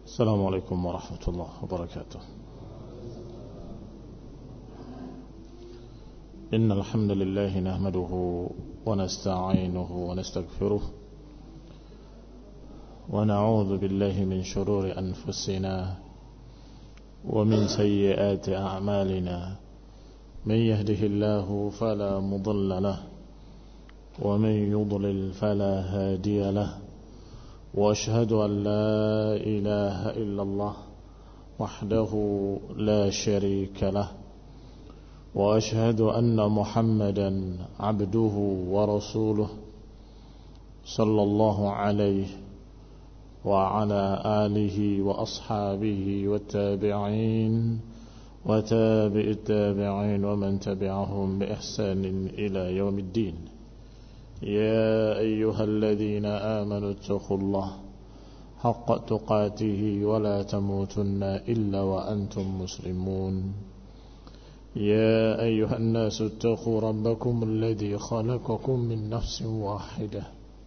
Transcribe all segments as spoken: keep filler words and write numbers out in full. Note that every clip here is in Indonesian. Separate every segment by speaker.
Speaker 1: السلام عليكم ورحمة الله وبركاته. إن الحمد لله نحمده ونستعينه ونستغفره ونعوذ بالله من شرور أنفسنا ومن سيئات أعمالنا. من يهده الله فلا مضل له ومن يضلل فلا هادي له. وأشهد أن لا إله إلا الله وحده لا شريك له. وأشهد أن محمدا عبده ورسوله صلى الله عليه وعلى آله وأصحابه والتابعين وتابع التابعين ومن تبعهم بإحسان إلى يوم الدين. يا أيها الذين آمنوا اتقوا الله حق تقاته ولا تموتن إلا وأنتم مسلمون. يا أيها الناس اتقوا ربكم الذي خلقكم من نفس واحدة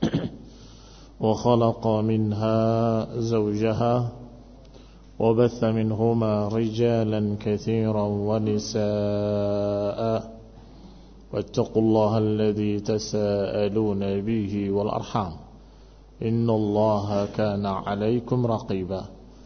Speaker 1: وخلق منها زوجها وبث منهما رجالا كثيرا ونساء واتقوا الله الذي تساءلون به والأرحام إن الله كان عليكم رقيبا.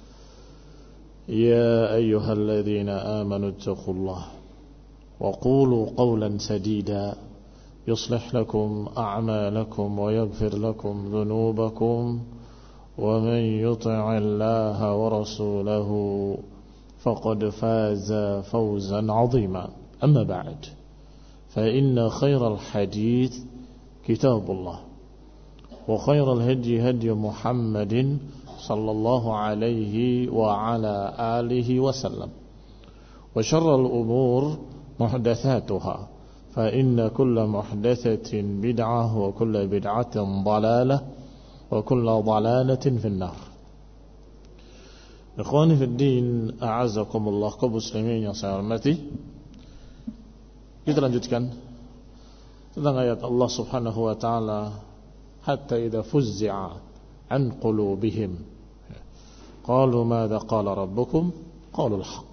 Speaker 1: يا أيها الذين آمنوا اتقوا الله وقولوا قولا سديدا يصلح لكم أعمالكم ويغفر لكم ذنوبكم ومن يطع الله ورسوله فقد فاز فوزا عظيما. أما بعد، فإن خير الحديث كتاب الله وخير الهدي هدي محمد صلى الله عليه وعلى آله وسلم وشر الأمور محدثاتها فإن كل محدثة بدعة وكل بدعة ضلالة وكل ضلالة في النار. Ikhwani fi din, a'azakumullah, kaum muslimin yang saya hormati. Kita lanjutkan tentang ayat Allah Subhanahu wa taala, hatta idza fuzzi'a an qulubihim qalu madza qala rabbukum qalu al-haq.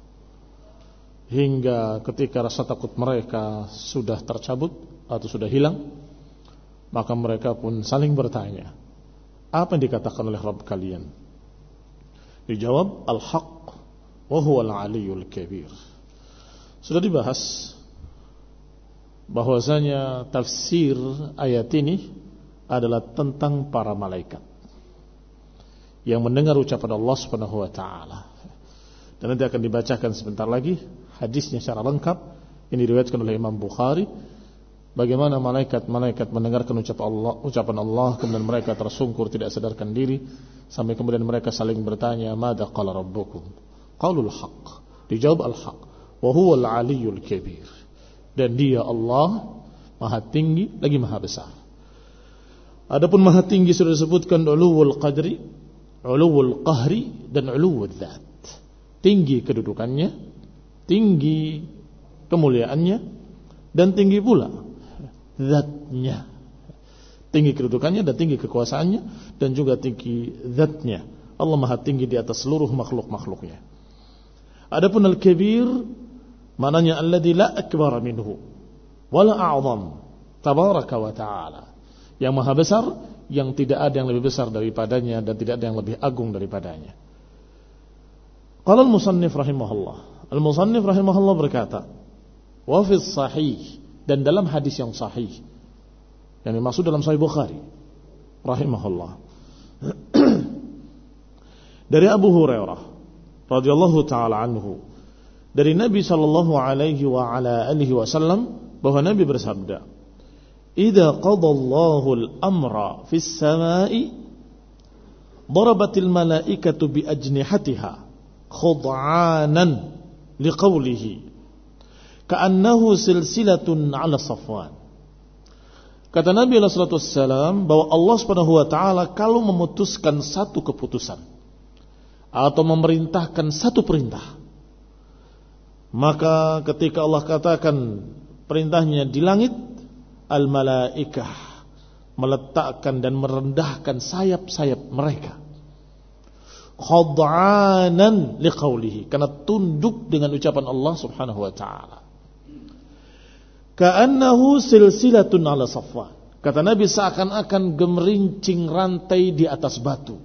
Speaker 1: Hingga ketika rasa takut mereka sudah tercabut atau sudah hilang, maka mereka pun saling bertanya, apa yang dikatakan oleh Rabb kalian? Dijawab, al-haq wa huwa al-aliyyul kabir. Sudah dibahas bahwasanya tafsir ayat ini adalah tentang para malaikat yang mendengar ucapan Allah Subhanahu wa taala. Dan nanti akan dibacakan sebentar lagi hadisnya secara lengkap yang diriwayatkan oleh Imam Bukhari, bagaimana malaikat-malaikat mendengarkan ucapan Allah, ucapan Allah, kemudian mereka tersungkur tidak sadarkan diri sampai kemudian mereka saling bertanya, madza qala rabbukum qalul haq. Dijawab al-haq wa huwa al-aliyyul kabir. Dan dia Allah maha tinggi lagi maha besar. Adapun maha tinggi sudah disebutkan uluwul qadri, uluwul qahri dan uluwul dzat. Tinggi kedudukannya, tinggi kemuliaannya, dan tinggi pula zatnya. Tinggi kedudukannya dan tinggi kekuasaannya, dan juga tinggi zatnya. Allah maha tinggi di atas seluruh makhluk-makhluknya. Adapun al-kabir, maknanya alladzi la akbara minhu wala a'zam tabaraka wa ta'ala, yang maha besar, yang tidak ada yang lebih besar daripadanya dan tidak ada yang lebih agung daripadanya. Qala al-musannif rahimahullah, al-musannif rahimahullah berkata, wa fi sahih, dan dalam hadis yang sahih, yang dimaksud dalam Sahih Bukhari rahimahullah, dari Abu Hurairah radhiyallahu taala anhu, dari Nabi sallallahu alaihi wa ala alihi wasallam, bahwa Nabi bersabda, idza qadallahu al-amra fis samai darabatil malaikatu bi ajnihatiha khud'anan liqawlihi ka'annahu silsilatun 'ala safwan. Kata Nabi sallallahu alaihi wasallam bahwa Allah Subhanahu wa taala kalau memutuskan satu keputusan atau memerintahkan satu perintah, maka ketika Allah katakan perintahnya di langit, al-malaikah meletakkan dan merendahkan sayap-sayap mereka. khad'anan liqaulihi, karena tunduk dengan ucapan Allah Subhanahu wa taala. Ka'annahu silsilatun 'ala safwan. Kata Nabi, seakan-akan gemerincing rantai di atas batu.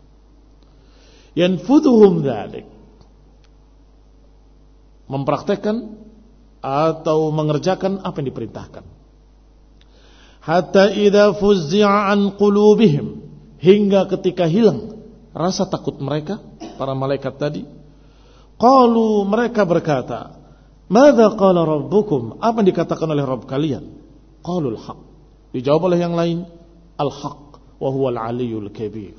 Speaker 1: Yanfudhuhum dzalik. Mempraktekkan atau mengerjakan apa yang diperintahkan. Hatta idza fuzzi'a an qulubihim, hingga ketika hilang rasa takut mereka, para malaikat tadi, qalu, mereka berkata, madza qala rabbukum, apa yang dikatakan oleh Rabb kalian? Qalul haq, dijawab oleh yang lain, al-haq wa huwal aliyyul kabir.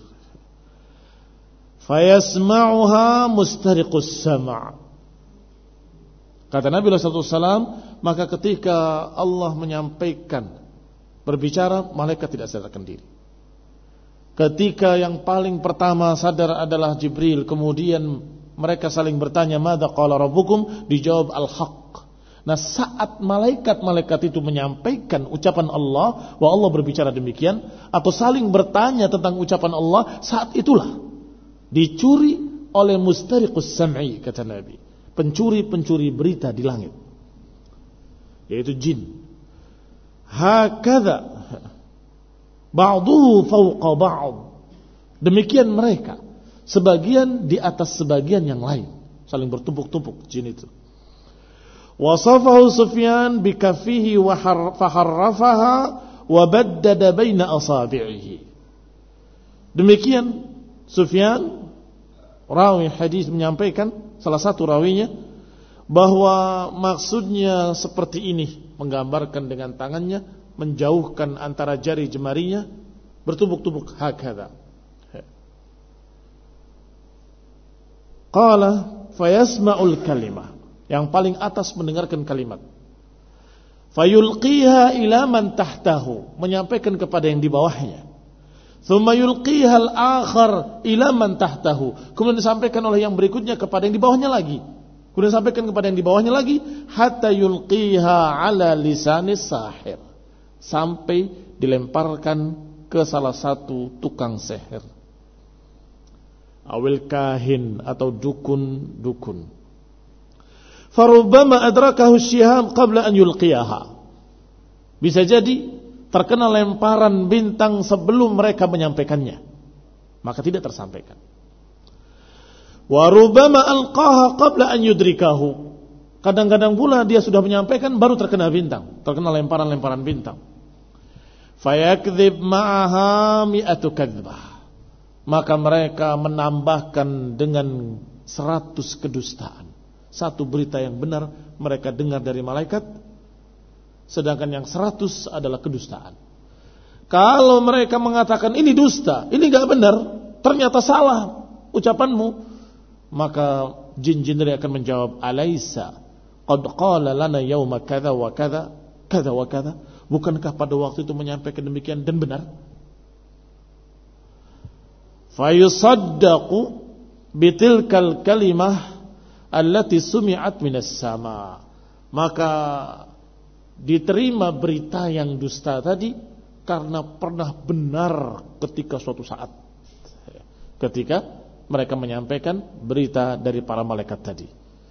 Speaker 1: Fayasma'uha mustariqus sam'. Kata Nabi sallallahu alaihi wasallam, maka ketika Allah menyampaikan, berbicara, malaikat tidak sadarkan diri. Ketika yang paling pertama sadar adalah Jibril, kemudian mereka saling bertanya, madza qala rabbukum, dijawab al-haq. Nah, saat malaikat-malaikat itu menyampaikan ucapan Allah, wa Allah berbicara demikian, atau saling bertanya tentang ucapan Allah, saat itulah dicuri oleh mustariqus sam'i, kata Nabi, pencuri-pencuri berita di langit, yaitu jin. Hakadha ba'duhu fawqa ba'd, demikian mereka, sebagian di atas sebagian yang lain, saling bertumpuk-tumpuk jin itu. Wasafahu Sufyan bikafihi wa faharrafaha wa baddada baina asabi'ihi. Demikian Sufyan, rawi hadis, menyampaikan, salah satu rawinya, bahwa maksudnya seperti ini, menggambarkan dengan tangannya, menjauhkan antara jari jemarinya, bertumpuk-tumpuk, hakadha. Qala fayasma'ul kalimah, yang paling atas mendengarkan kalimat, fayulqiha ila man tahtahu, menyampaikan kepada yang di bawahnya, thumma yulqiha al-akhar ila man tahtahu, kemudian disampaikan oleh yang berikutnya kepada yang di bawahnya lagi, kemudian disampaikan kepada yang di bawahnya lagi, hatta yulqiha ala lisanis sahir, sampai dilemparkan ke salah satu tukang sihir, awil kahin, atau dukun-dukun. Farubbama adrakahu syihab qabla an yulqiyaha, bisa jadi terkena lemparan bintang sebelum mereka menyampaikannya, maka tidak tersampaikan. Wa rubbama alqaha qabla an yudrikahu, kadang-kadang pula dia sudah menyampaikan baru terkena bintang, terkena lemparan-lemparan bintang. Fayakdzib ma'aha mi'atu kadzbah, maka mereka menambahkan dengan seratus kedustaan. Satu berita yang benar mereka dengar dari malaikat, sedangkan yang seratus adalah kedustaan. Kalau mereka mengatakan ini dusta, ini gak benar, ternyata salah ucapanmu, maka jin-jin tadi akan menjawab, alaisa qad qala lana yawma kadza wa kadza kadza wa kadza, bukankah pada waktu itu menyampaikan demikian dan benar? Fayusaddaqu bitilkal kalimah allati sumi'at minas sama, maka diterima berita yang dusta tadi karena pernah benar ketika suatu saat, ketika mereka menyampaikan berita dari para malaikat tadi.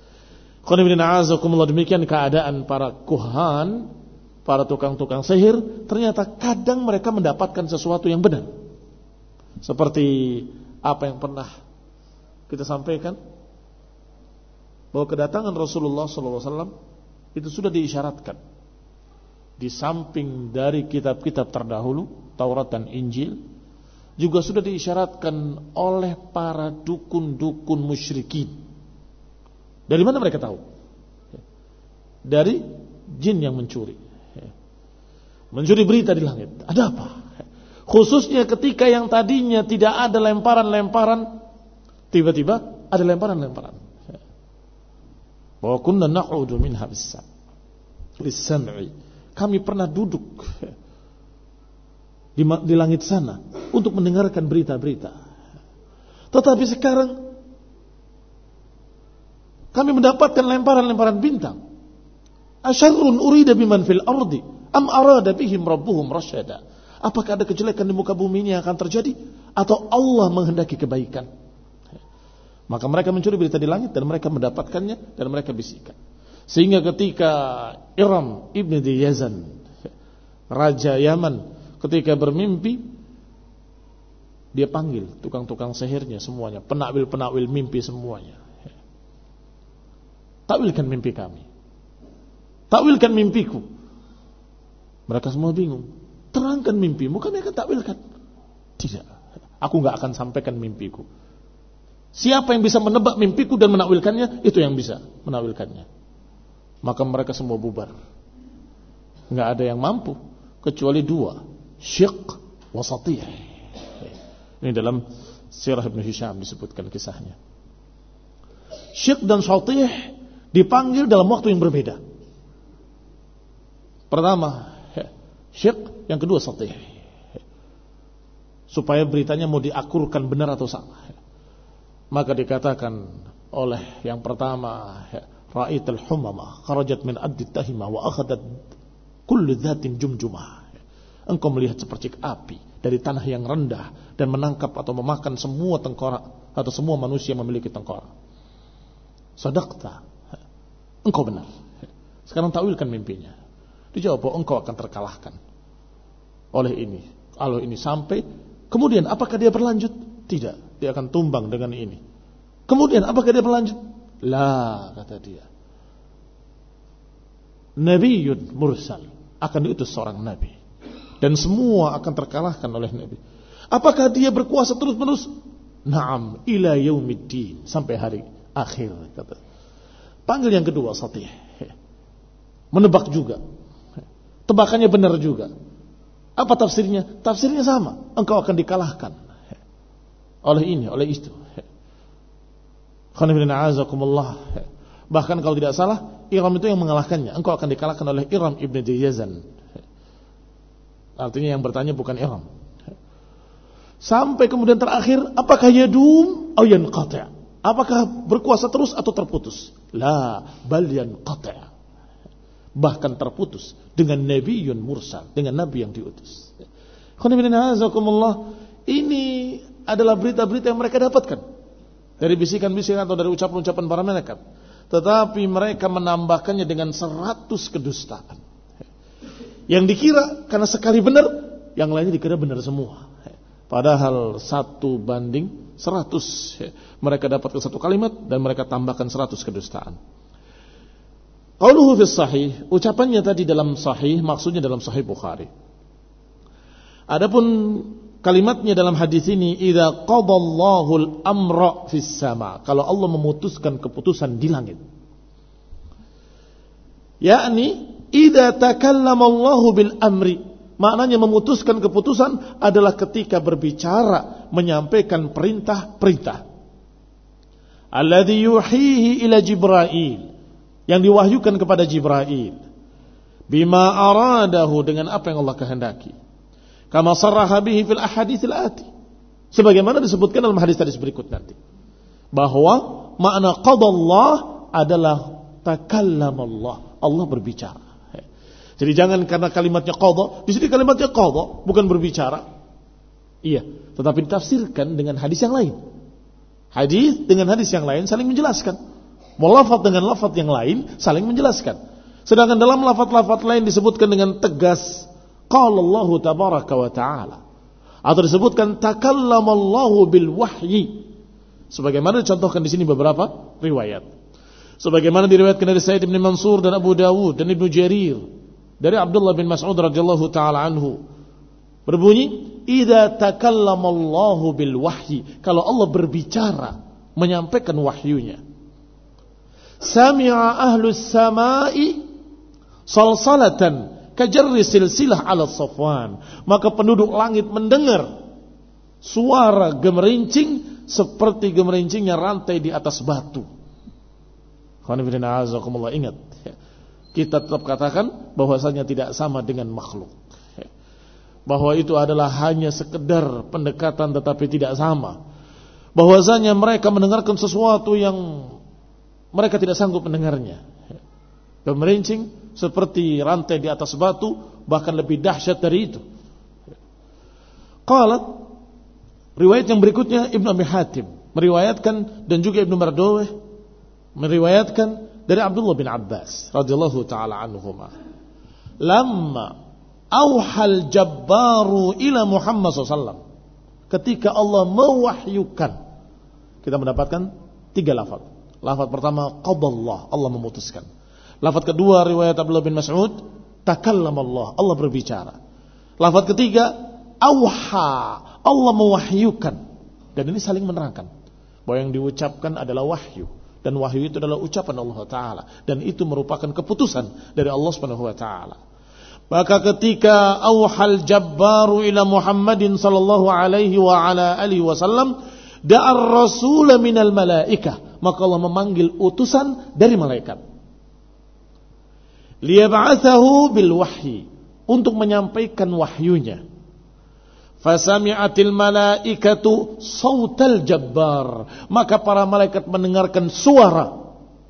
Speaker 1: Demikian keadaan para kuhan, para tukang-tukang sihir, ternyata kadang mereka mendapatkan sesuatu yang benar, seperti apa yang pernah kita sampaikan, bahwa kedatangan Rasulullah shallallahu alaihi wasallam itu sudah diisyaratkan di samping dari kitab-kitab terdahulu, Taurat dan Injil, juga sudah diisyaratkan oleh para dukun-dukun musyrikin. Dari mana mereka tahu? Dari jin yang mencuri, mencuri berita di langit. Ada apa? Khususnya ketika yang tadinya tidak ada lemparan-lemparan, tiba-tiba ada lemparan-lemparan. Wa kunna naq'udu minha bis-sam'i, kami pernah duduk di, di langit sana untuk mendengarkan berita-berita. Tetapi sekarang kami mendapatkan lemparan-lemparan bintang. Asyarrun urida biman fil ardi am arada bihim rabbuhum rasyada, apakah ada kejelekan di muka bumi ini yang akan terjadi, atau Allah menghendaki kebaikan? Maka mereka mencuri berita di langit dan mereka mendapatkannya dan mereka bisikan. Sehingga ketika Iram ibn Diyazan, raja Yaman, ketika bermimpi, dia panggil tukang-tukang sihirnya semuanya, penakwil-penakwil mimpi semuanya. Takwilkan mimpi kami, takwilkan mimpiku. Mereka semua bingung. Terangkan mimpimu, kami akan takwilkan. Tidak, aku gak akan sampaikan mimpiku. Siapa yang bisa menebak mimpiku dan menakwilkannya, itu yang bisa menakwilkannya. Maka mereka semua bubar. Gak ada yang mampu kecuali dua, Syiq wa Satih. Ini dalam Sirah Ibn Hisham disebutkan kisahnya. Syiq dan Satih dipanggil dalam waktu yang berbeda. Pertama Syiq, yang kedua Satih. Supaya beritanya mau diakurkan benar atau salah. Maka dikatakan oleh yang pertama, Ra'itul humama kharajat min addi tahima wa akhadat kullu dhatin jumjumah. Engkau melihat sepercik api dari tanah yang rendah dan menangkap atau memakan semua tengkorak atau semua manusia memiliki tengkorak. Sadaqta, engkau benar. Sekarang takwilkan mimpinya. Dijawab bahwa engkau akan terkalahkan oleh ini. Kalau ini sampai, kemudian apakah dia berlanjut? Tidak, dia akan tumbang dengan ini. Kemudian apakah dia berlanjut? La, kata dia, Nabiyyun mursal, akan diutus seorang nabi dan semua akan terkalahkan oleh nabi. Apakah dia berkuasa terus-menerus? Naam, ila yaumiddin, sampai hari akhir, kata. Panggil yang kedua Satih, menebak juga, tebakannya benar juga. Apa tafsirnya? Tafsirnya sama, engkau akan dikalahkan oleh ini, oleh itu. Bahkan kalau tidak salah, Iram itu yang mengalahkannya. Engkau akan dikalahkan oleh Iram ibn Diyazan. Artinya yang bertanya bukan Iram. Sampai kemudian terakhir, apakah yadum atau yanqati'? Apakah berkuasa terus atau terputus? La, bal yanqati'. Bahkan terputus dengan nabiyyun mursal, dengan nabi yang diutus. Ini adalah berita-berita yang mereka dapatkan dari bisikan-bisikan atau dari ucapan-ucapan para malaikat. Tetapi mereka menambahkannya dengan seratus kedustaan. Yang dikira karena sekali benar, yang lainnya dikira benar semua. Padahal satu banding seratus. Mereka dapatkan satu kalimat dan mereka tambahkan seratus kedustaan. Qauluhu fis sahih, ucapannya tadi dalam sahih, maksudnya dalam sahih Bukhari. Adapun kalimatnya dalam hadis ini, idza qadallahu al-amra fis sama, kalau Allah memutuskan keputusan di langit. Yakni idza takallama Allahu bil amri, maknanya memutuskan keputusan adalah ketika berbicara, menyampaikan perintah-perintah. Alladzi yuhihi ila Jibril, yang diwahyukan kepada Jibril, bima aradahu, dengan apa yang Allah kehendaki. Kama sarraha bihi fil ahaditsil ati, sebagaimana disebutkan dalam hadis-hadis berikut nanti, bahwa makna qadallah adalah takallamallah, Allah berbicara. Jadi jangan karena kalimatnya qada, di sini kalimatnya qada bukan berbicara. Iya, tetapi ditafsirkan dengan hadis yang lain. Hadis dengan hadis yang lain saling menjelaskan. Lafaz dengan lafaz yang lain saling menjelaskan. Sedangkan dalam lafaz-lafaz lain disebutkan dengan tegas, qala Allah tabaraka wa ta'ala, atau disebutkan takallamallahu bil wahyi, sebagaimana dicontohkan di sini beberapa riwayat. Sebagaimana diriwayatkan dari Sa'id bin Mansur dan Abu Dawud dan Ibnu Jarir dari Abdullah bin Mas'ud radhiyallahu taala anhu, berbunyi, idza takallamallahu bil wahyi, kalau Allah berbicara, menyampaikan wahyunya, sami'a ahlus samai salsalatan kajarri silsilah ala safwan, maka penduduk langit mendengar suara gemerincing seperti gemerincingnya rantai di atas batu. Ingat, kita tetap katakan bahwasanya tidak sama dengan makhluk, bahwa itu adalah hanya sekedar pendekatan tetapi tidak sama, bahwasanya mereka mendengarkan sesuatu yang mereka tidak sanggup mendengarnya. Gemerincing seperti rantai di atas batu, bahkan lebih dahsyat dari itu. Qalat, riwayat yang berikutnya Ibnu Abi Hatim meriwayatkan dan juga Ibnu Mardaweh meriwayatkan dari Abdullah bin Abbas radhiyallahu taala anhuma, lamma auhal jabbaru ila Muhammad sallallahu alaihi wasallam, ketika Allah mewahyukan, kita mendapatkan tiga lafaz. Lafaz pertama qadallah, Allah memutuskan. Lafaz kedua riwayat Abdullah bin Mas'ud, takallamallah, Allah berbicara. Lafaz ketiga auha, Allah mewahyukan. Dan ini saling menerangkan bahwa yang diucapkan adalah wahyu, dan wahyu itu adalah ucapan Allah Ta'ala, dan itu merupakan keputusan dari Allah Subhanahu Wa Ta'ala. Maka ketika auhal jabbaru ila Muhammadin sallallahu alaihi wa ala alihi wasallam da'ar rasula minal malaikah, maka Allah memanggil utusan dari malaikat, liyab'athahu bil wahyi, untuk menyampaikan wahyunya. Fasami'atil malaikatu sautal jabbar, maka para malaikat mendengarkan suara.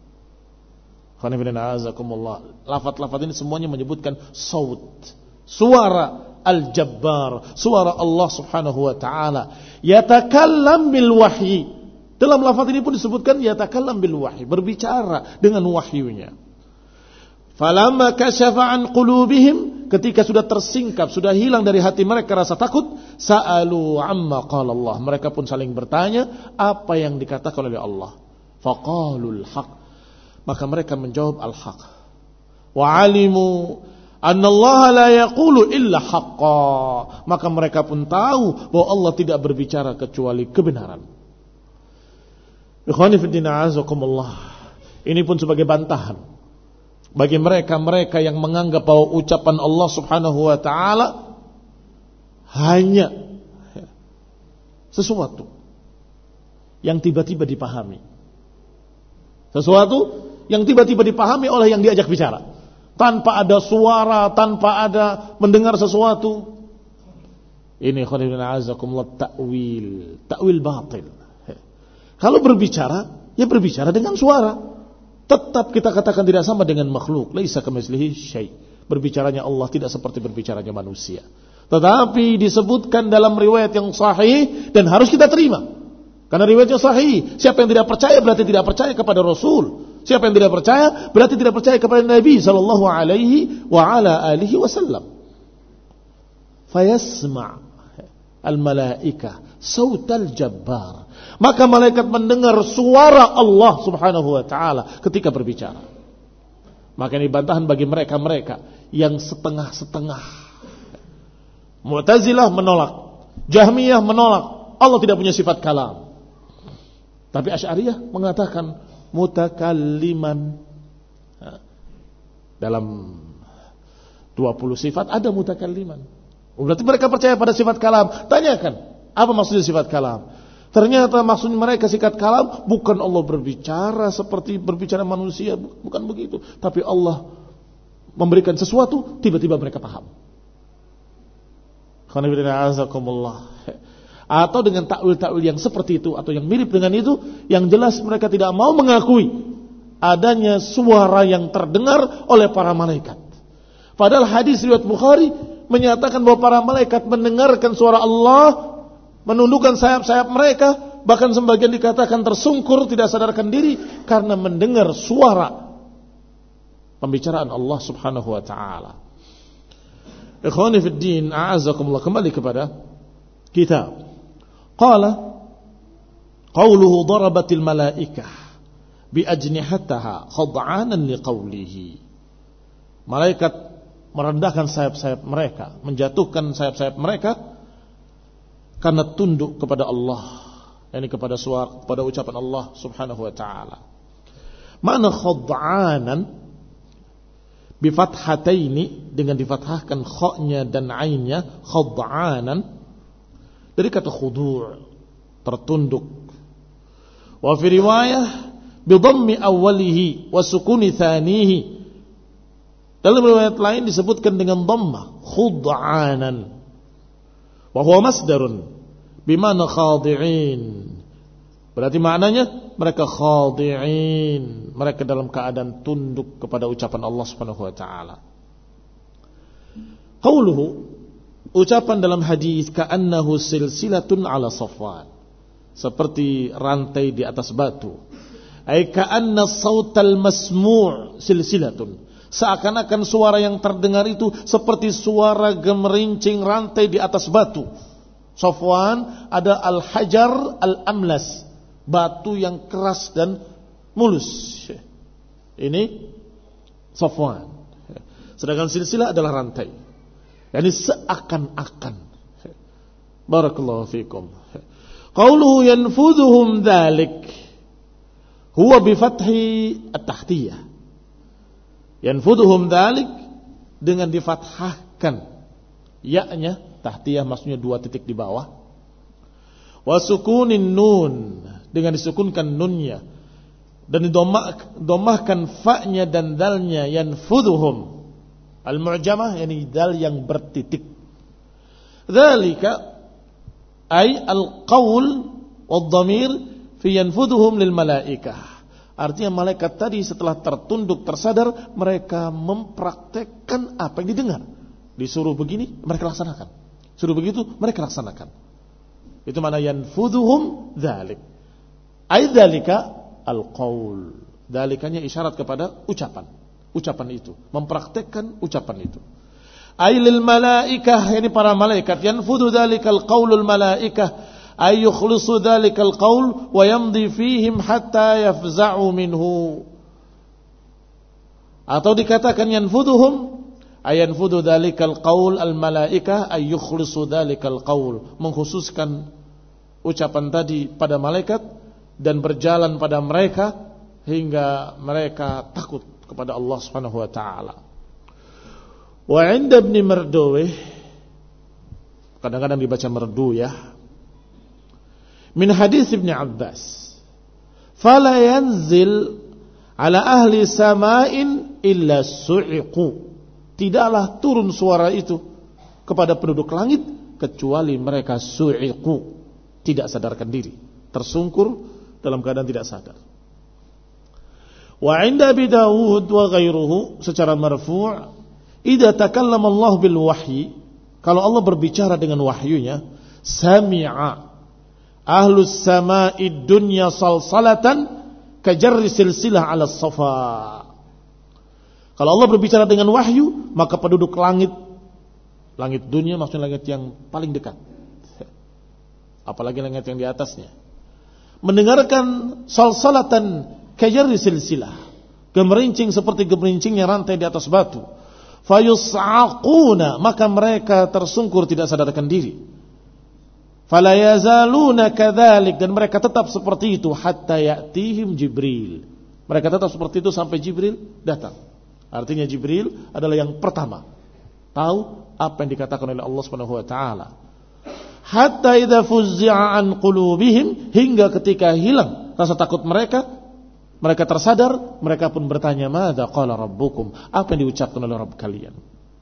Speaker 1: Lafaz-lafaz ini semuanya menyebutkan saut, suara al-jabbar, suara Allah Subhanahu wa taala. Yatakallam bil wahyi, dalam lafaz ini pun disebutkan yatakallam bil wahyi, berbicara dengan wahyunya. Falamma kasyafa an qulubihim, ketika sudah tersingkap, sudah hilang dari hati mereka rasa takut, sa'alu amma qala Allah, mereka pun saling bertanya apa yang dikatakan oleh Allah. Faqalul haq, maka mereka menjawab al-haq. Wa alimu anna Allah la yaqulu illa haqqa, maka mereka pun tahu bahwa Allah tidak berbicara kecuali kebenaran. Ikhwani fi din, a'azakumullah. Ini pun sebagai bantahan bagi mereka-mereka yang menganggap bahwa ucapan Allah Subhanahu wa taala hanya sesuatu yang tiba-tiba dipahami. Sesuatu yang tiba-tiba dipahami oleh yang diajak bicara, tanpa ada suara, tanpa ada mendengar sesuatu. Ini khairullahi azakumullah ta'wil, ta'wil batil. Kalau berbicara, ya berbicara dengan suara. Tetap kita katakan tidak sama dengan makhluk. Laisa kamitslihi syai'. Berbicaranya Allah tidak seperti berbicaranya manusia. Tetapi disebutkan dalam riwayat yang sahih dan harus kita terima. Karena riwayatnya sahih. Siapa yang tidak percaya berarti tidak percaya kepada Rasul. Siapa yang tidak percaya berarti tidak percaya kepada Nabi sallallahu alaihi wa ala alihi wasallam. Fayasma' al-malaikah sautal jabbar, maka malaikat mendengar suara Allah Subhanahu wa taala ketika berbicara. Maka ini bantahan bagi mereka-mereka yang setengah-setengah. Mu'tazilah menolak, Jahmiyah menolak Allah tidak punya sifat kalam. Tapi Asy'ariyah mengatakan mutakalliman. Dalam dua puluh sifat ada mutakalliman. Berarti mereka percaya pada sifat kalam. Tanyakan, apa maksudnya sifat kalam? Ternyata maksudnya mereka sifat kalam bukan Allah berbicara seperti berbicara manusia, bukan begitu. Tapi Allah memberikan sesuatu, tiba-tiba mereka paham. Atau dengan takwil-takwil yang seperti itu atau yang mirip dengan itu, yang jelas mereka tidak mau mengakui adanya suara yang terdengar oleh para malaikat. Padahal hadis riwayat Bukhari menyatakan bahwa para malaikat mendengarkan suara Allah, menundukkan sayap-sayap mereka, bahkan sebagian dikatakan tersungkur, tidak sadarkan diri karena mendengar suara pembicaraan Allah Subhanahu wa taala. Ikhwani fid din, a'azzakumullah, kembali kepada kitab. Qala qawluhu darabatil malaikah bi ajnihataha khad'anan liqawlihi. Malaikat merendahkan sayap-sayap mereka, menjatuhkan sayap-sayap mereka karena tunduk kepada Allah, yakni kepada suara, kepada ucapan Allah Subhanahu wa taala. Makna khad'anan bi fathataini, dengan difathahkan kha-nya dan ainnya, khad'anan dari kata khudu', tertunduk. Wa fi riwayah bi dhammi awwalihi wa sukuni thanihi. Dalam riwayat lain disebutkan dengan dhammah, khud'anan. Wa huwa masdarun bimana khadi'in. Berarti maknanya mereka khadi'in, mereka dalam keadaan tunduk kepada ucapan Allah Subhanahu wa taala. Qauluhu, ucapan dalam hadis, ka'annahu silsilatun ala Safwan, seperti rantai di atas batu. Ay ka'anna sautal masmu' silsilatun, seakan-akan suara yang terdengar itu seperti suara gemerincing rantai di atas batu. Safwan ada al-hajar al-amlas, batu yang keras dan mulus. Ini Safwan. Sedangkan silsilah adalah rantai. Yani seakan-akan. Barakallahu fikum. Qauluhu yanfudhuhum dhalik huwa bifathi at-tahtiyah. Yanfudhuhum dhalik dengan difathahkan ya-nya, tahtiyah maksudnya dua titik di bawah. Wa sukunin nun, dengan disukunkan nunnya dan didomahkan fa-nya dan dalnya. Yanfudhuhum al-mu'jamah, yani dal yang bertitik. Dzalika ay al-qaul wad-dhamir fi yanfudhuhum lil malaikah. Artinya malaikat tadi setelah tertunduk tersadar, mereka mempraktekkan apa yang didengar. Disuruh begini, mereka laksanakan. Suruh begitu, mereka laksanakan. Itu makna yanfudhuhum dzalik. Ay dzalika al-qaul. Dzalikanya isyarat kepada ucapan. Ucapan itu, mempraktekkan ucapan itu. Ay lil malaikah, ini para malaikat. Yanfudhu dzalikal qaulul malaikah. Ay yukhlisu dhalikal qaul wa yamdi fihim hatta yafza'u minhu. Atau dikatakan yanfudhuhum ay yanfudhu dhalikal qaul al malaikah ay yukhlisu dhalikal qaul, mengkhususkan ucapan tadi pada malaikat dan berjalan pada mereka hingga mereka takut kepada Allah Subhanahu wa taala. Wa 'inda Ibn Mardawih, kadang-kadang dibaca merdu ya, min hadis Ibn Abbas, fala yanzil ala ahli sama'in illa su'iqu, tidaklah turun suara itu kepada penduduk langit kecuali mereka su'iqu, tidak sadarkan diri, tersungkur dalam keadaan tidak sadar. Wa 'inda Abi Dawud wa ghairuhu secara marfu', idza takallama Allah bil wahyi, kalau Allah berbicara dengan wahyunya, sami'a ahlus sama'id dunya salsalatan kajarri silsilah ala safa. Kalau Allah berbicara dengan wahyu, maka penduduk langit, langit dunia maksudnya langit yang paling dekat, apalagi langit yang di atasnya, mendengarkan salsalatan kajarri silsilah, gemerincing seperti gemerincingnya rantai di atas batu. Fayus'aquna, maka mereka tersungkur tidak sadarkan diri. Fala yazaluna kadzalik, dan mereka tetap seperti itu hatta ya'tihim Jibril. Mereka tetap seperti itu sampai Jibril datang. Artinya Jibril adalah yang pertama tahu apa yang dikatakan oleh Allah Subhanahu wa taala. Hatta idza fuzzi'a an qulubihim, hingga ketika hilang rasa takut mereka, mereka tersadar, mereka pun bertanya, madza qala rabbukum, apa yang diucapkan oleh Rabb kalian?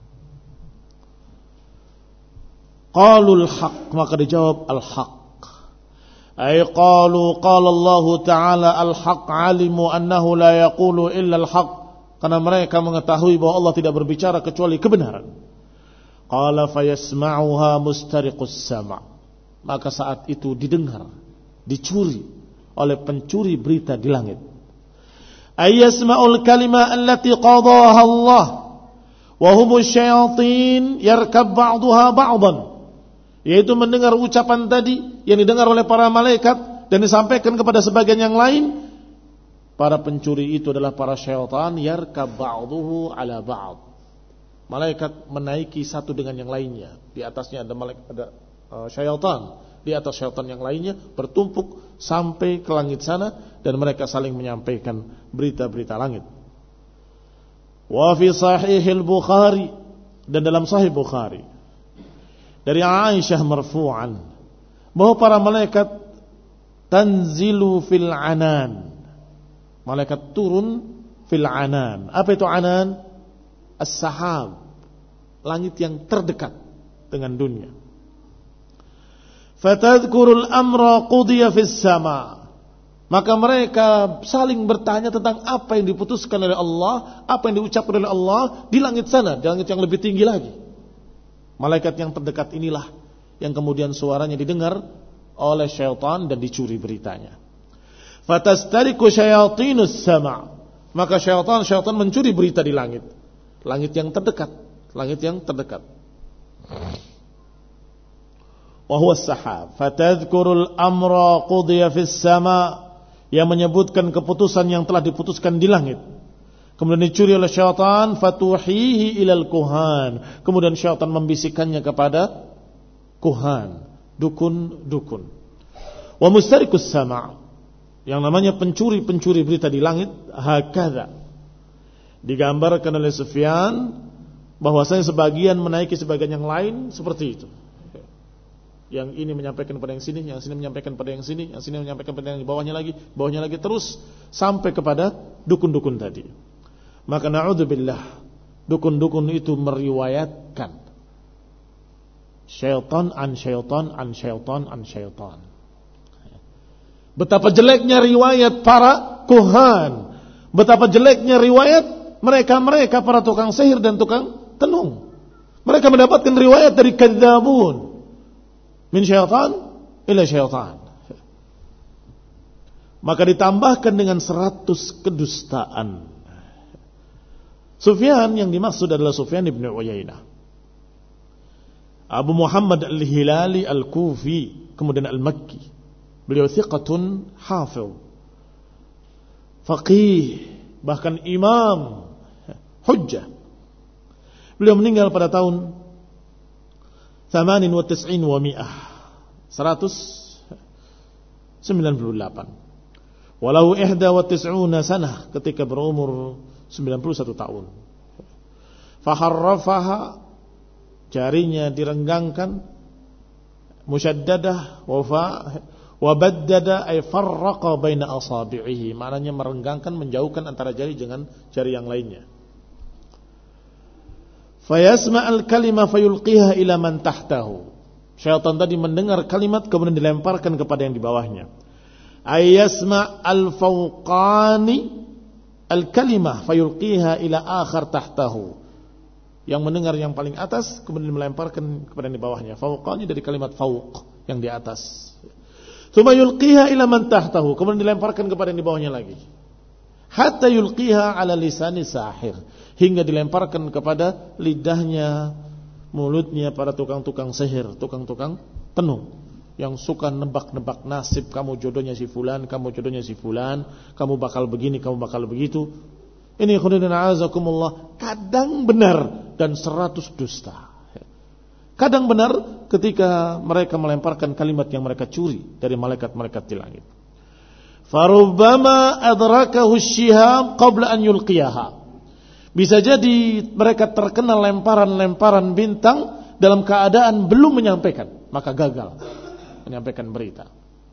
Speaker 1: Qalul haq, maka dijawab al-haq. Ay qalu qala Allah Ta'ala al-haq, alimu annahu la yaqulu illa al-haq, karena mereka mengetahui bahwa Allah tidak berbicara kecuali kebenaran. Qala fayasma'uha mustariqus sama', maka saat itu didengar, dicuri oleh pencuri berita di langit. Ay yasma'ul kalimah allati qadaha Allah wa humus syayatin yarkab ba'daha ba'dan, yaitu mendengar ucapan tadi yang didengar oleh para malaikat dan disampaikan kepada sebagian yang lain. Para pencuri itu adalah para syaitan, yarkab ba'duhu ala ba'd, malaikat menaiki satu dengan yang lainnya. Di atasnya ada malaikat, ada uh, syaitan, di atas syaitan yang lainnya bertumpuk sampai ke langit sana, dan mereka saling menyampaikan berita-berita langit. Wa fi sahihil Bukhari, dan dalam sahih Bukhari dari Aisyah marfu'an, bahwa para malaikat tanzilu fil anan, malaikat turun fil anan. Apa itu anan? As-sahab, langit yang terdekat dengan dunia. Fatadhkurul amra qudiya fis sama, maka mereka saling bertanya tentang apa yang diputuskan oleh Allah, apa yang diucapkan oleh Allah di langit sana, di langit yang lebih tinggi lagi. Malaikat yang terdekat inilah yang kemudian suaranya didengar oleh syaitan dan dicuri beritanya. Fatastariku syayatinus sama', maka syaitan-syaitan mencuri berita di langit, langit yang terdekat, langit yang terdekat. Wa huwa as-sahab, fatadhkurul amra qudiya fis sama', yang menyebutkan keputusan yang telah diputuskan di langit. Kemudian dicuri oleh syaitan, fatuhihi ilal kuhan, kemudian syaitan membisikkannya kepada kuhan, dukun-dukun. Wa mustarikus sama', yang namanya pencuri-pencuri berita di langit, hakadha, digambarkan oleh Sufyan bahwasanya sebagian menaiki sebagian yang lain seperti itu. Yang ini menyampaikan pada yang sini, yang sini menyampaikan pada yang sini, yang sini menyampaikan pada yang di bawahnya lagi, bawahnya lagi, terus sampai kepada dukun-dukun tadi. Maka na'udzubillah, dukun-dukun itu meriwayatkan syaitan an syaitan an syaitan an syaitan. Betapa jeleknya riwayat para kuhan, betapa jeleknya riwayat mereka-mereka para tukang sihir dan tukang tenung. Mereka mendapatkan riwayat dari kadzabun, min syaitan ila syaitan. Maka ditambahkan dengan seratus kedustaan. Sufyan yang dimaksud adalah Sufyan ibn Uyainah, Abu Muhammad al-Hilali al-Kufi, kemudian al-Makki. Beliau thiqatun hafidh, faqih, bahkan imam, hujjah. Beliau meninggal pada tahun seratus sembilan puluh delapan. Walau ihda wa tis'una sanah, ketika berumur sembilan puluh satu tahun. Faharrafaha, jarinya direnggangkan, musyaddadah, wafa, wabaddada ay farraqa baina asabi'ihi, maknanya merenggangkan, menjauhkan antara jari dengan jari yang lainnya. Fayasma al-kalima fayulqiha ila man tahtahu, syaitan tadi mendengar kalimat kemudian dilemparkan kepada yang di bawahnya. Ayasma al-fawqani al-kalimah fayulqiha ila akhar tahtahu, yang mendengar yang paling atas kemudian melemparkan kepada yang di bawahnya. Fawqani dari kalimat fawq, yang di atas. Tsumma yulqiha ila man tahtahu, kemudian dilemparkan kepada yang di bawahnya lagi. Hatta yulqiha ala lisani sahir, hingga dilemparkan kepada lidahnya, mulutnya para tukang-tukang sihir, tukang-tukang tenung yang suka nebak-nebak nasib, kamu jodohnya si fulan, kamu jodohnya si fulan, kamu bakal begini, kamu bakal begitu. Ini khudina azakumullah, kadang benar dan seratus dusta. Kadang benar ketika mereka melemparkan kalimat yang mereka curi dari malaikat-malaikat di langit. Farubbama adrakahu syihab qabla an yulqiyaha, bisa jadi mereka terkena lemparan-lemparan bintang dalam keadaan belum menyampaikan, maka gagal menyampaikan berita.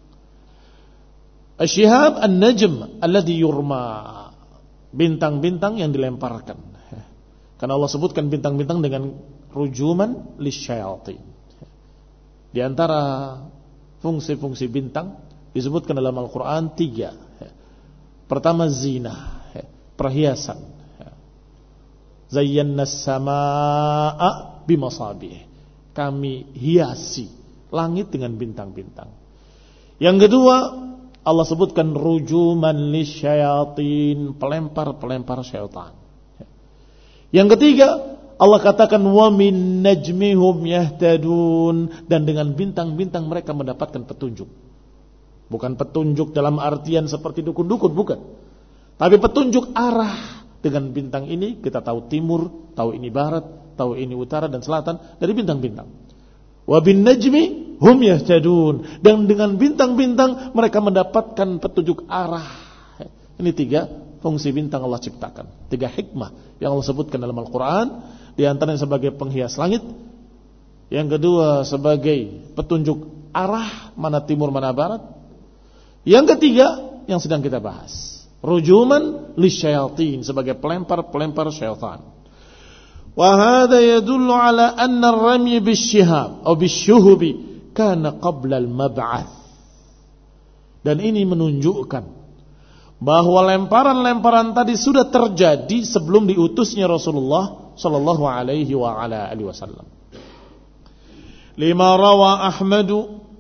Speaker 1: Asyihab an-najm alladhi yurma, bintang-bintang yang dilemparkan. Karena Allah sebutkan bintang-bintang dengan rujuman lisyayatin. Di antara fungsi-fungsi bintang disebutkan dalam Al-Quran tiga. Pertama zina, perhiasan. Zayyana as-samaa'a bimasabih, kami hiasi langit dengan bintang-bintang. Yang kedua, Allah sebutkan rujuman lisyayatin, pelempar-pelempar syaitan. Yang ketiga, Allah katakan wa min najmihum yahtadun, dan dengan bintang-bintang mereka mendapatkan petunjuk. Bukan petunjuk dalam artian seperti dukun-dukun, bukan. Tapi petunjuk arah. Dengan bintang ini kita tahu timur, tahu ini barat, tahu ini utara dan selatan dari bintang-bintang. Wa bin najmi hum yahtadun, dan dengan bintang-bintang mereka mendapatkan petunjuk arah. Ini tiga fungsi bintang Allah ciptakan, tiga hikmah yang Allah sebutkan dalam Al-Quran. Di antaranya sebagai penghias langit, yang kedua sebagai petunjuk arah, mana timur mana barat, yang ketiga yang sedang kita bahas, rujuman lisyayatin, sebagai pelempar-pelempar syaitan. Wa hadha yadullu ala anna ar-ramy bisyihab atau bisyuhubi kana qabla al-mab'ats. Dan ini menunjukkan bahwa lemparan-lemparan tadi sudah terjadi sebelum diutusnya Rasulullah sallallahu alaihi wa ala alihi wasallam. Lima rawa Ahmad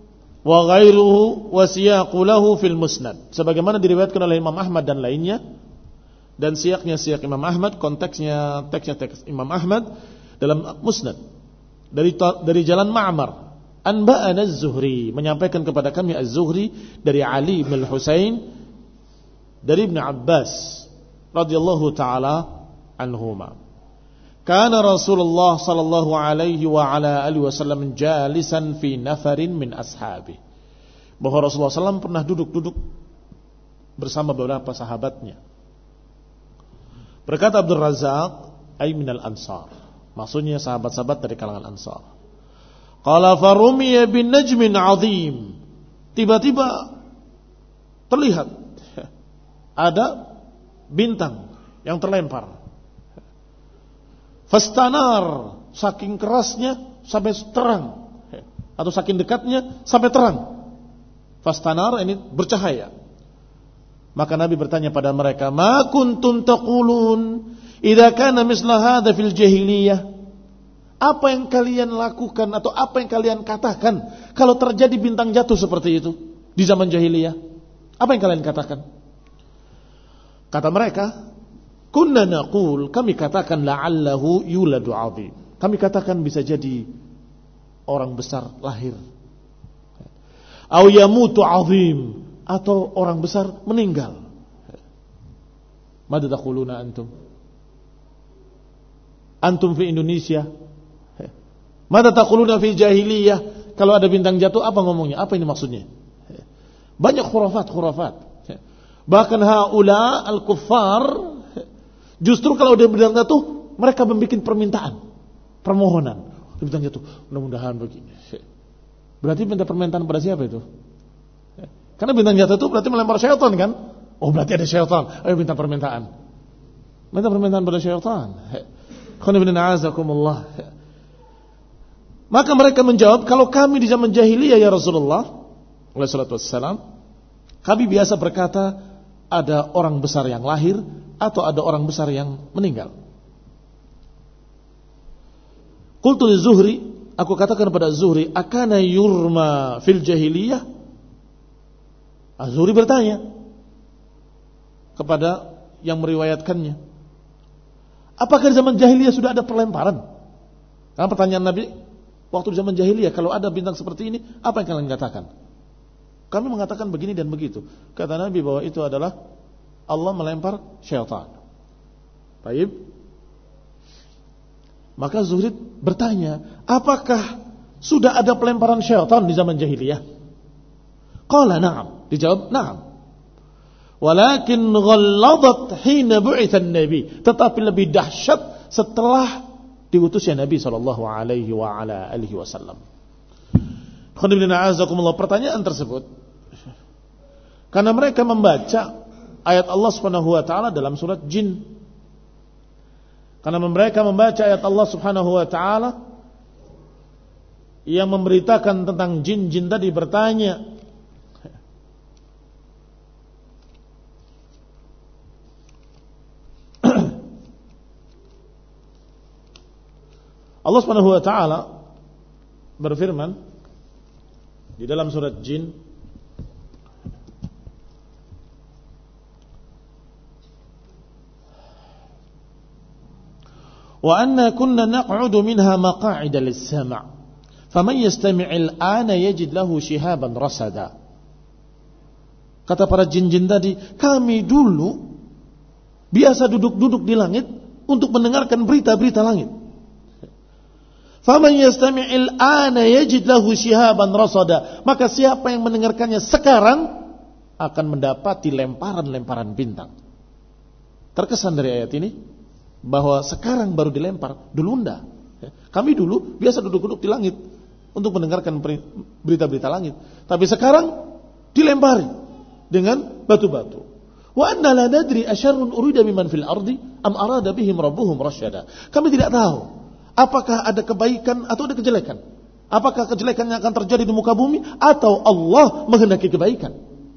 Speaker 1: wa ghairuhu wa siyaqu lahu fil musnad, sebagaimana diriwayatkan oleh Imam Ahmad dan lainnya, dan siaknya siak Imam Ahmad, konteksnya teksnya teks Imam Ahmad dalam musnad dari dari jalan Ma'mar. Anba'ana Az-Zuhri, menyampaikan kepada kami Az-Zuhri dari Ali bin Husain dari Ibnu Abbas radhiyallahu taala anhuma. Kana Rasulullah sallallahu alaihi wa ala alihi wasallam jalisan fi nafarin min ashabi. Bahwa Rasulullah sallallahu alaihi wasallam pernah duduk-duduk bersama beberapa sahabatnya. Berkata Abdul Razzaq, ay minal ansar. Maksudnya sahabat-sahabat dari kalangan Ansar. Qala farumiya bin najmin azim. Tiba-tiba terlihat ada bintang yang terlempar. Fastanar, saking kerasnya sampai terang, atau saking dekatnya sampai terang. Fastanar ini bercahaya. Maka Nabi bertanya pada mereka, "Ma kuntum taqulun idza kana misla hadza fil jahiliyah?" Apa yang kalian lakukan atau apa yang kalian katakan kalau terjadi bintang jatuh seperti itu di zaman jahiliyah? Apa yang kalian katakan? Kata mereka, kunna naqul, kami katakan la'allahu yuladu 'azim. Kami katakan bisa jadi orang besar lahir. Au yamutu 'azim, atau orang besar meninggal. Mada taquluna antum? Antum fi Indonesia. Mada taquluna fi jahiliyah? Kalau ada bintang jatuh apa ngomongnya? Apa ini maksudnya? Banyak khurafat-khurafat. Bahkan haula al-kuffar justru kalau ada bintang jatuh mereka membuat permintaan, permohonan. Bintang jatuh, mudah-mudahan begini. Berarti minta permintaan pada siapa itu? Karena bintang jatuh itu berarti melempar syaitan kan? Oh berarti ada syaitan. Ayo minta permintaan. Minta permintaan pada syaitan. Khana bin a'azakumullah. Maka mereka menjawab, kalau kami di zaman jahiliyah ya Rasulullah alaihi salatu wassalam, kami biasa berkata ada orang besar yang lahir atau ada orang besar yang meninggal. Qultu li-Zuhri, aku katakan pada Zuhri, akana yurma fil jahiliyah? Az-Zuhri bertanya kepada yang meriwayatkannya, apakah di zaman jahiliyah sudah ada perlemparan? Karena pertanyaan Nabi, waktu di zaman jahiliyah kalau ada bintang seperti ini, apa yang kalian katakan? Kami mengatakan begini dan begitu. Kata Nabi bahwa itu adalah Allah melempar syaitan. Baik. Maka Zuhri bertanya, apakah sudah ada pelemparan syaitan di zaman jahiliyah? Qala na'am. Dijawab na'am. Walakin ghalladat hina bu'itha an-nabi. Tetapi lebih dahsyat setelah diutusnya Nabi sallallahu alaihi wa ala alihi wasallam. Pertanyaan tersebut karena mereka membaca ayat Allah Subhanahu wa taala dalam surat Jin. Karena mereka membaca ayat Allah Subhanahu wa taala yang memberitakan tentang jin-jin tadi bertanya, Allah Subhanahu wa taala berfirman di dalam surat Jin, wa anna kunna naq'udu minha maq'ida lis-sam' faman yastami' al-ana yajid lahu shihaban rasada. Kata para jin-jin tadi, kami dulu biasa duduk-duduk di langit untuk mendengarkan berita-berita langit. Faman yastami'il ana yajid lahu shihaban rasada. Maka siapa yang mendengarkannya sekarang akan mendapati lemparan-lemparan bintang. Terkesan dari ayat ini bahwa sekarang baru dilempar, dulu enggak. Kami dulu biasa duduk-duduk di langit untuk mendengarkan berita-berita langit, tapi sekarang dilempari dengan batu-batu. Wa anna la nadri asyarrun urida biman fil ardi am arada bihim rabbuhum rasyada. Kami tidak tahu apakah ada kebaikan atau ada kejelekan. Apakah kejelekan yang akan terjadi di muka bumi atau Allah menghendaki kebaikan.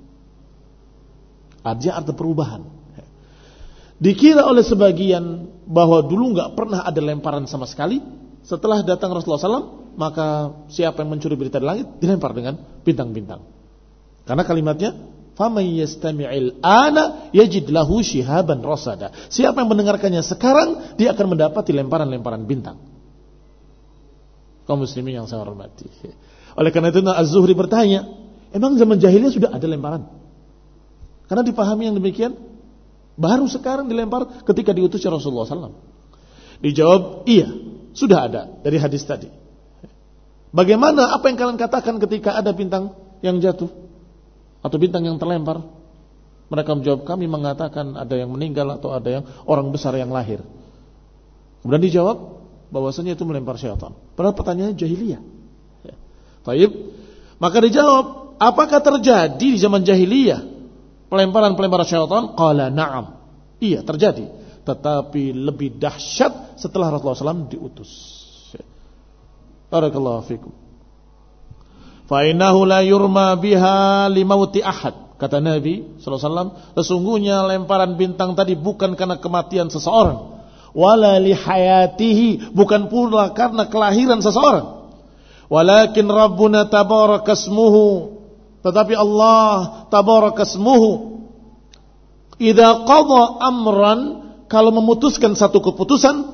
Speaker 1: Artinya ada perubahan. Dikira oleh sebagian bahwa dulu enggak pernah ada lemparan sama sekali. Setelah datang Rasulullah sallallahu alaihi wasallam, maka siapa yang mencuri berita dari langit dilempar dengan bintang-bintang. Karena kalimatnya faman yastami'il ana yajid lahu shihaban rasada. Siapa yang mendengarkannya sekarang, dia akan mendapati lemparan-lemparan bintang. Kaum muslimin yang saya hormati. Oleh karena itu Az-Zuhri bertanya, emang zaman jahiliyah sudah ada lemparan? Karena dipahami yang demikian, baru sekarang dilempar ketika diutusnya Rasulullah sallallahu alaihi wasallam. Dijawab, iya, sudah ada dari hadis tadi. Bagaimana, apa yang kalian katakan ketika ada bintang yang jatuh atau bintang yang terlempar? Mereka menjawab, kami mengatakan ada yang meninggal atau ada yang orang besar yang lahir. Kemudian dijawab bahwasanya itu melempar syaitan. Padahal pertanyaannya jahiliyah. Baik, maka dijawab, apakah terjadi di zaman jahiliyah pelemparan-pelemparan syaitan? Qala na'am. Iya, terjadi. Tetapi lebih dahsyat setelah Rasulullah sallallahu alaihi wasallam diutus. Barakallahu fikum. Fa innahu la yurma biha limauti ahad. Kata Nabi sallallahu alaihi wasallam, sesungguhnya lemparan bintang tadi bukan karena kematian seseorang, wala li hayatihi, bukan pula karena kelahiran seseorang. Walakin Rabbuna tabarakasmuhu, tetapi Allah tabarakasmuhu idza qada amran, kalau memutuskan satu keputusan,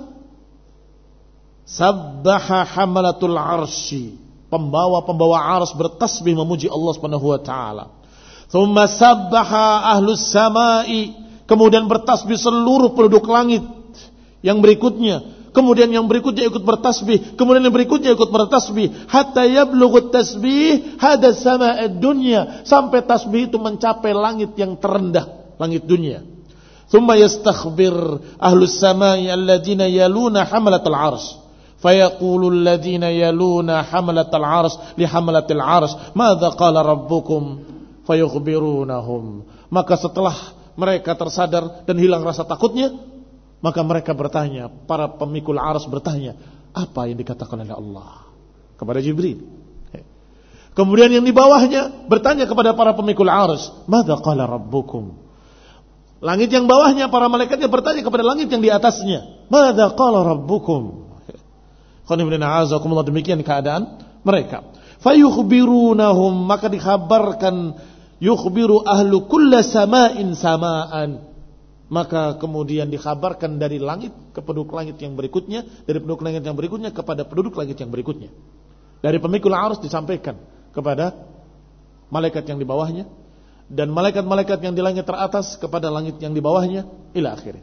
Speaker 1: sabbaha hamalatul arsy, pembawa-pembawa ars bertasbih memuji Allah Subhanahu wa taala. Tsumma sabbaha ahlus samai, kemudian bertasbih seluruh penduduk langit yang berikutnya. Kemudian yang berikutnya ikut bertasbih, kemudian yang berikutnya ikut bertasbih, hatta yablughu tasbih hada sama'ad dunya, sampai tasbih itu mencapai langit yang terendah, langit dunia. Tsumma yastakhbir ahlus samai alladziina yaluna hamalatal arsy, fayaqulu alladziina yaluna hamalatal arsy li hamalatil arsy, madza qala rabbukum, fayukhbirunahum. Maka setelah mereka tersadar dan hilang rasa takutnya, maka mereka bertanya, para pemikul arsy bertanya, apa yang dikatakan oleh Allah kepada Jibril. Kemudian yang di bawahnya bertanya kepada para pemikul arsy, madza qala rabbukum. Langit yang bawahnya, para malaikatnya bertanya kepada langit yang di atasnya, madza qala rabbukum. Demikian keadaan mereka. Fayukhbirunahum, maka dikhabarkan, yukhbiru ahlu kulla sama'in sama'an, maka kemudian dikhabarkan dari langit ke penduduk langit yang berikutnya, dari penduduk langit yang berikutnya kepada penduduk langit yang berikutnya. Dari pemikul arsy disampaikan kepada malaikat yang di bawahnya, dan malaikat-malaikat yang di langit teratas kepada langit yang di bawahnya, ila akhirnya.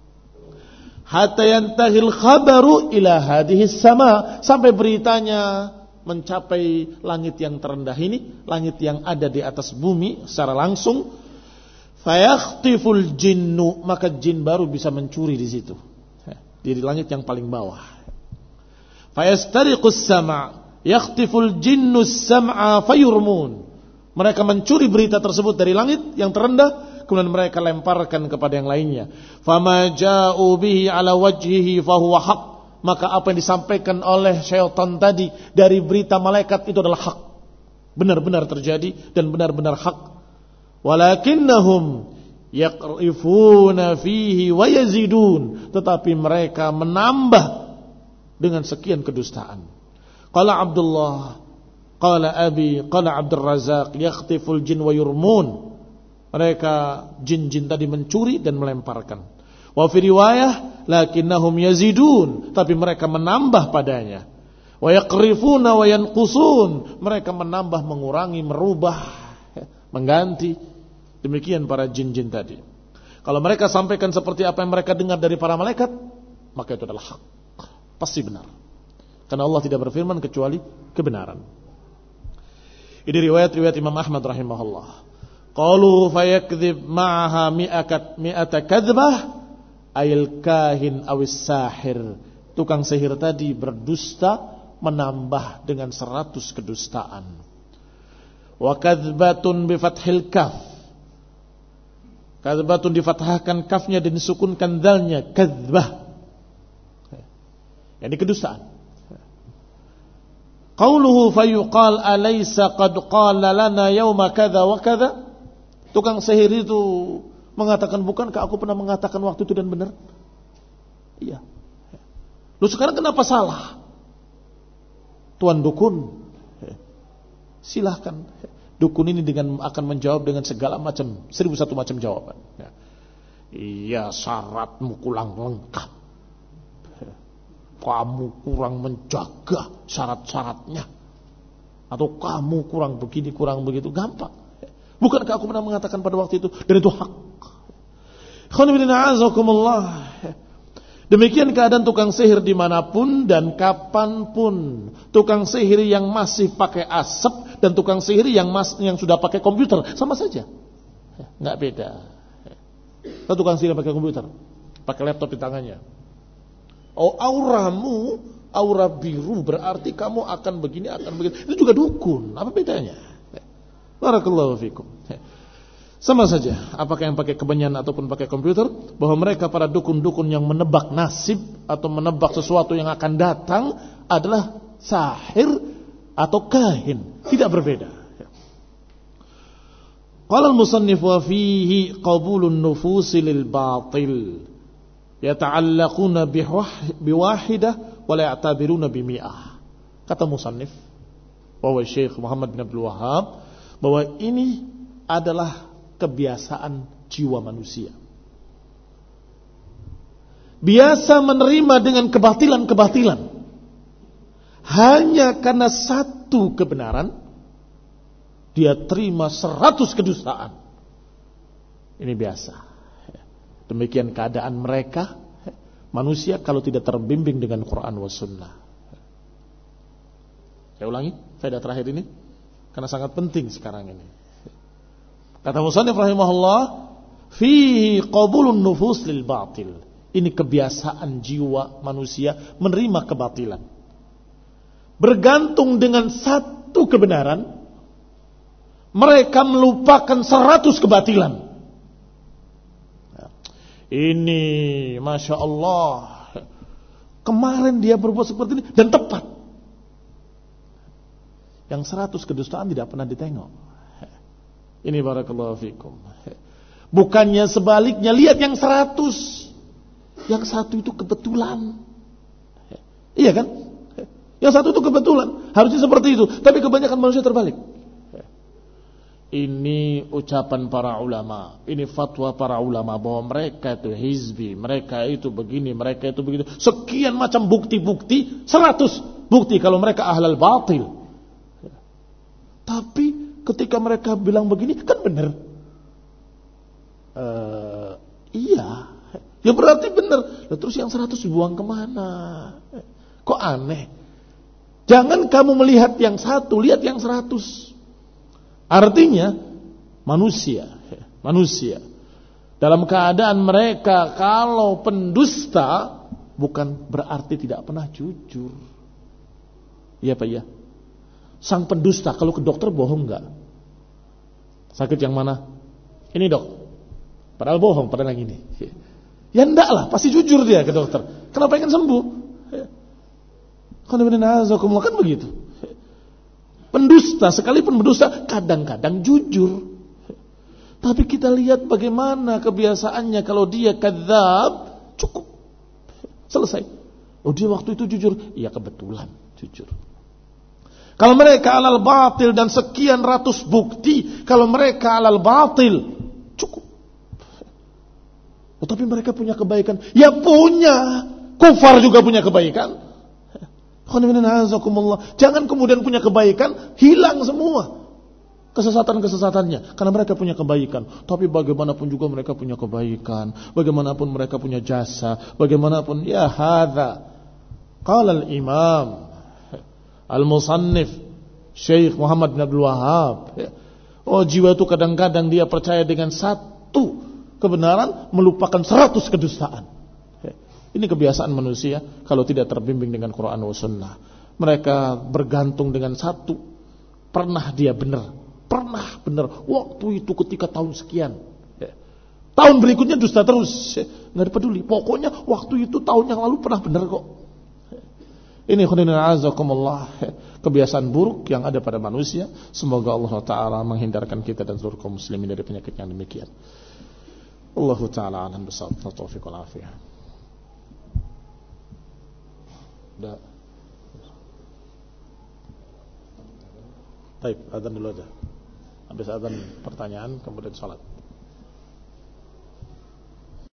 Speaker 1: Hatta yantahil khabaru ila hadhihi sama, sampai beritanya mencapai langit yang terendah ini, langit yang ada di atas bumi secara langsung. Fayakhtiful jinnu, maka jin baru bisa mencuri di situ, di langit yang paling bawah. Fayastariqus sama', yakhtiful jinnu sam'a fayurmun, mereka mencuri berita tersebut dari langit yang terendah, kemudian mereka lemparkan kepada yang lainnya. Fama ja'u bihi ala wajhihi fahuwa haq, maka apa yang disampaikan oleh syaitan tadi dari berita malaikat itu adalah hak, benar-benar terjadi dan benar-benar hak. Walakinnahum yaqrifuna fihi wa yazidun, tetapi mereka menambah dengan sekian kedustaan. Qala Abdullah, qala Abi, qala Abdul Razak, yakhtiful jin wa yurmun, mereka jin-jin tadi mencuri dan melemparkan. Wa fi riwayah lakinnahum yazidun, tapi mereka menambah padanya. Wa yaqrifuna wa yanqusun, mereka menambah, mengurangi, merubah, mengganti. Demikian para jin-jin tadi. Kalau mereka sampaikan seperti apa yang mereka dengar dari para malaikat, maka itu adalah hak, pasti benar. Karena Allah tidak berfirman kecuali kebenaran. Ini riwayat-riwayat Imam Ahmad rahimahullah. Qalu fayakdzib ma'aha mi'akat mi'ata kadzbah ayil kahin awis sahir. Tukang sihir tadi berdusta menambah dengan seratus kedustaan. Wa kadzbatun bi fathil kaf, kadzbatun difathahkan kafnya dan disukunkan dalnya, kadzbah, yani kedustaan. Qauluhu fayuqal alaysa qad qala lana yawma kadza wa kadza, tukang sihir itu mengatakan, bukankah aku pernah mengatakan waktu itu dan benar? Iya. Lu sekarang kenapa salah? Tuan dukun, silahkan. Dukun ini dengan akan menjawab dengan segala macam, seribu satu macam jawaban. Iya, syaratmu kurang lengkap. Kamu kurang menjaga syarat-syaratnya. Atau kamu kurang begini, kurang begitu. Gampang. Bukankah aku pernah mengatakan pada waktu itu, dan itu hak. Demikian keadaan tukang sihir dimanapun dan kapanpun. Tukang sihir yang masih pakai asap dan tukang sihir yang mas, yang sudah pakai komputer sama saja, nggak beda. Kalau tukang sihir pakai komputer, pakai laptop di tangannya, oh auramu aura biru berarti kamu akan begini akan begini. Itu juga dukun. Apa bedanya? Barakallahu fikum. Sama saja, apakah yang pakai kebenyan ataupun pakai komputer, bahwa mereka para dukun-dukun yang menebak nasib atau menebak sesuatu yang akan datang adalah sahir atau kahin, tidak berbeda. Qala al-musannif wa fihi qabulun nufusi lil batil yata'allaquna biwahidah wa la ya'tabiruna bimi'ah. Kata musannif bahwa Syekh Muhammad bin Abdul Wahhab bahwa ini adalah kebiasaan jiwa manusia. Biasa menerima dengan kebatilan-kebatilan. Hanya karena satu kebenaran, dia terima seratus kedustaan. Ini biasa. Demikian keadaan mereka, manusia kalau tidak terbimbing dengan Quran wa Sunnah. Saya ulangi, faedah terakhir ini, karena sangat penting sekarang ini. Kata musannif rahimahullah, fihi qabulun nufus lil batil. Ini kebiasaan jiwa manusia menerima kebatilan. Bergantung dengan satu kebenaran, mereka melupakan seratus kebatilan. Ini Masya Allah, kemarin dia berbuat seperti ini dan tepat. Yang seratus kedustaan tidak pernah ditengok. Ini barakallahu fikum. Bukannya sebaliknya, lihat yang seratus. Yang satu itu kebetulan. Iya kan? Yang satu itu kebetulan. Harusnya seperti itu. Tapi kebanyakan manusia terbalik. Ini ucapan para ulama. Ini fatwa para ulama. Bahwa mereka itu hizbi. Mereka itu begini. Mereka itu begitu. Sekian macam bukti-bukti. Seratus bukti kalau mereka ahlal batil. Tapi ketika mereka bilang begini, kan benar. Uh, iya. Ya berarti benar. Terus yang seratus dibuang kemana? Kok aneh? Jangan kamu melihat yang satu, lihat yang seratus. Artinya, manusia. Manusia. Dalam keadaan mereka, kalau pendusta, bukan berarti tidak pernah jujur. Iya Pak ya? Sang pendusta kalau ke dokter bohong enggak? Sakit yang mana? Ini dok. Padahal bohong, padahal yang ini. Ya enggak lah, pasti jujur dia ke dokter. Kenapa ingin sembuh? Kan begitu. Pendusta, sekalipun pendusta, kadang-kadang jujur. Tapi kita lihat bagaimana kebiasaannya. Kalau dia kadzab, cukup. Selesai. Oh dia waktu itu jujur. Iya kebetulan jujur. Kalau mereka alal batil dan sekian ratus bukti, kalau mereka alal batil, cukup. Oh, tapi mereka punya kebaikan. Ya punya. Kufar juga punya kebaikan. Jangan kemudian punya kebaikan, hilang semua kesesatan-kesesatannya. Karena mereka punya kebaikan. Tapi bagaimanapun juga mereka punya kebaikan. Bagaimanapun mereka punya jasa. Bagaimanapun, ya hadza. Qala al-imam Al-Musannif Syekh Muhammad bin Abdul Wahhab. Oh jiwa itu kadang-kadang dia percaya dengan satu kebenaran, melupakan seratus kedustaan. Ini kebiasaan manusia kalau tidak terbimbing dengan Quran dan Sunnah. Mereka bergantung dengan satu. Pernah dia benar, pernah benar. Waktu itu ketika tahun sekian, tahun berikutnya dusta terus, nggak peduli. Pokoknya waktu itu tahun yang lalu pernah benar kok. Ini khudina azakumullah, kebiasaan buruk yang ada pada manusia. Semoga Allah Ta'ala menghindarkan kita dan seluruh kaum muslimin dari penyakit yang demikian. Allah Ta'ala alam bisawab, taufiq wal afiyah. Da. Baik, adzan dulu aja. Habis adzan pertanyaan kemudian salat.